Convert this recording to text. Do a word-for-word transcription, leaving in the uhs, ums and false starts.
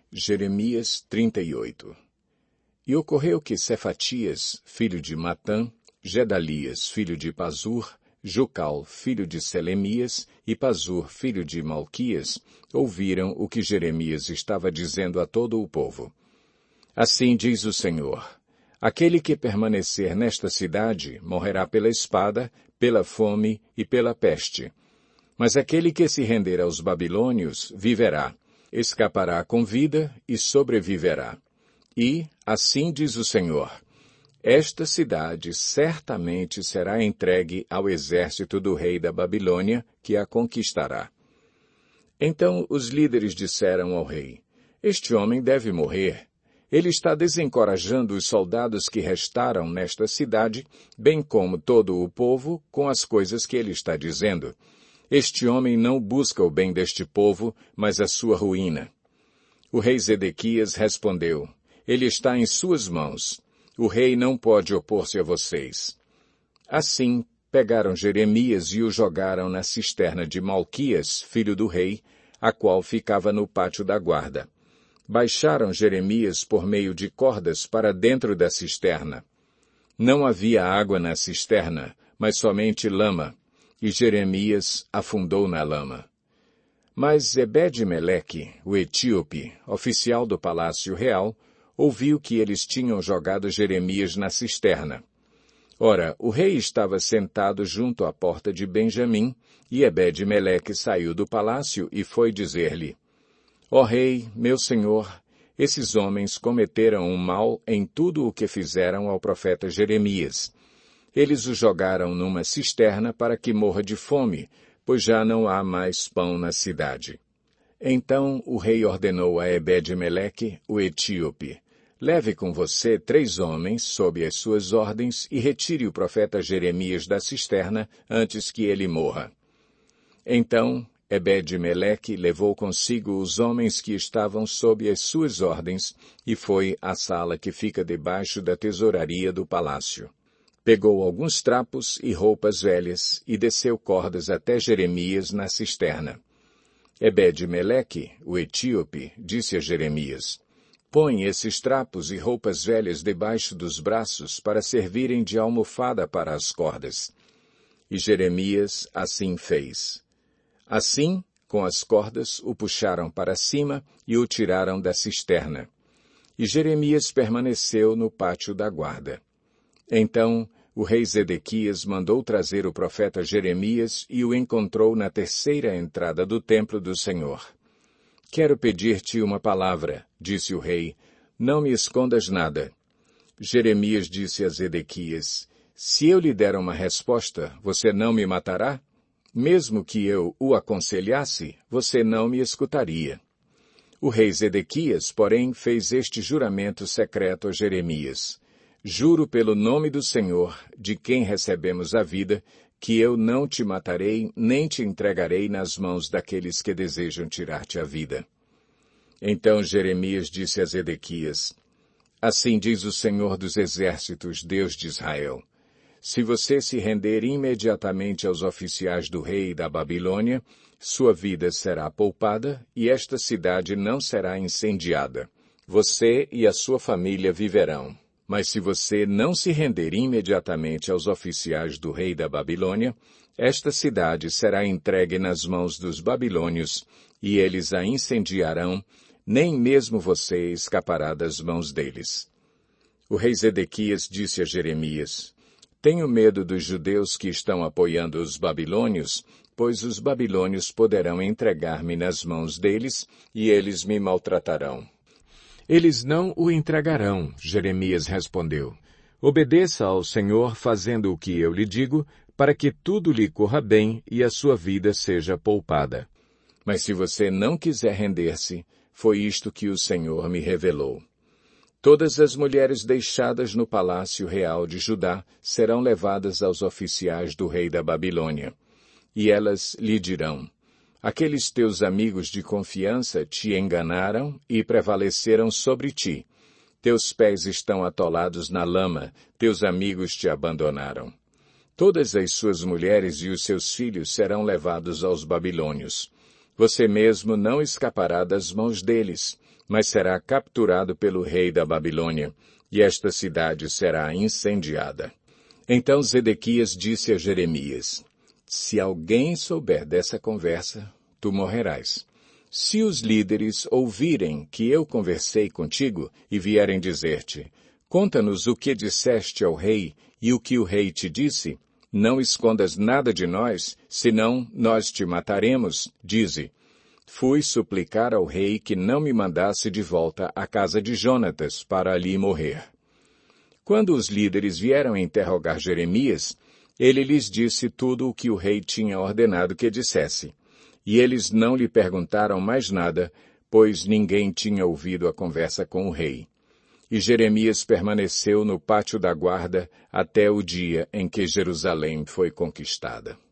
Jeremias trinta e oito. E ocorreu que Cefatias, filho de Matã, Gedalias, filho de Pazur, Jucal, filho de Selemias, e Pazur, filho de Malquias, ouviram o que Jeremias estava dizendo a todo o povo. Assim diz o Senhor: aquele que permanecer nesta cidade morrerá pela espada, pela fome e pela peste. Mas aquele que se render aos babilônios viverá, escapará com vida e sobreviverá. E, assim diz o Senhor, esta cidade certamente será entregue ao exército do rei da Babilônia, que a conquistará. Então os líderes disseram ao rei: este homem deve morrer. Ele está desencorajando os soldados que restaram nesta cidade, bem como todo o povo, com as coisas que ele está dizendo. Este homem não busca o bem deste povo, mas a sua ruína. O rei Zedequias respondeu: ele está em suas mãos. O rei não pode opor-se a vocês. Assim, pegaram Jeremias e o jogaram na cisterna de Malquias, filho do rei, a qual ficava no pátio da guarda. Baixaram Jeremias por meio de cordas para dentro da cisterna. Não havia água na cisterna, mas somente lama, e Jeremias afundou na lama. Mas Ebed-Meleque, o etíope, oficial do palácio real, ouviu que eles tinham jogado Jeremias na cisterna. Ora, o rei estava sentado junto à porta de Benjamim, e Ebed-Meleque saiu do palácio e foi dizer-lhe: ó rei, meu senhor, esses homens cometeram um mal em tudo o que fizeram ao profeta Jeremias. Eles o jogaram numa cisterna para que morra de fome, pois já não há mais pão na cidade. Então o rei ordenou a Ebed-Meleque, o etíope: leve com você três homens sob as suas ordens e retire o profeta Jeremias da cisterna antes que ele morra. Então Ebed-Meleque levou consigo os homens que estavam sob as suas ordens e foi à sala que fica debaixo da tesouraria do palácio. Pegou alguns trapos e roupas velhas e desceu cordas até Jeremias na cisterna. Ebed-Meleque, o etíope, disse a Jeremias: põe esses trapos e roupas velhas debaixo dos braços para servirem de almofada para as cordas. E Jeremias assim fez. Assim, com as cordas, o puxaram para cima e o tiraram da cisterna. E Jeremias permaneceu no pátio da guarda. Então, o rei Zedequias mandou trazer o profeta Jeremias e o encontrou na terceira entrada do templo do Senhor. Quero pedir-te uma palavra, disse o rei, não me escondas nada. Jeremias disse a Zedequias: se eu lhe der uma resposta, você não me matará? Mesmo que eu o aconselhasse, você não me escutaria. O rei Zedequias, porém, fez este juramento secreto a Jeremias: juro pelo nome do Senhor, de quem recebemos a vida, que eu não te matarei, nem te entregarei nas mãos daqueles que desejam tirar-te a vida. Então Jeremias disse a Zedequias: assim diz o Senhor dos Exércitos, Deus de Israel: se você se render imediatamente aos oficiais do rei da Babilônia, sua vida será poupada e esta cidade não será incendiada. Você e a sua família viverão. Mas se você não se render imediatamente aos oficiais do rei da Babilônia, esta cidade será entregue nas mãos dos babilônios e eles a incendiarão, nem mesmo você escapará das mãos deles. O rei Zedequias disse a Jeremias: tenho medo dos judeus que estão apoiando os babilônios, pois os babilônios poderão entregar-me nas mãos deles e eles me maltratarão. Eles não o entregarão, Jeremias respondeu. Obedeça ao Senhor fazendo o que eu lhe digo, para que tudo lhe corra bem e a sua vida seja poupada. Mas se você não quiser render-se, foi isto que o Senhor me revelou. Todas as mulheres deixadas no palácio real de Judá serão levadas aos oficiais do rei da Babilônia. E elas lhe dirão: aqueles teus amigos de confiança te enganaram e prevaleceram sobre ti. Teus pés estão atolados na lama, teus amigos te abandonaram. Todas as suas mulheres e os seus filhos serão levados aos babilônios. Você mesmo não escapará das mãos deles, mas será capturado pelo rei da Babilônia, e esta cidade será incendiada. Então Zedequias disse a Jeremias, se alguém souber dessa conversa, tu morrerás. Se os líderes ouvirem que eu conversei contigo e vierem dizer-te, conta-nos o que disseste ao rei e o que o rei te disse, não escondas nada de nós, senão nós te mataremos, dize. Fui suplicar ao rei que não me mandasse de volta à casa de Jonatas para ali morrer. Quando os líderes vieram interrogar Jeremias, ele lhes disse tudo o que o rei tinha ordenado que dissesse. E eles não lhe perguntaram mais nada, pois ninguém tinha ouvido a conversa com o rei. E Jeremias permaneceu no pátio da guarda até o dia em que Jerusalém foi conquistada.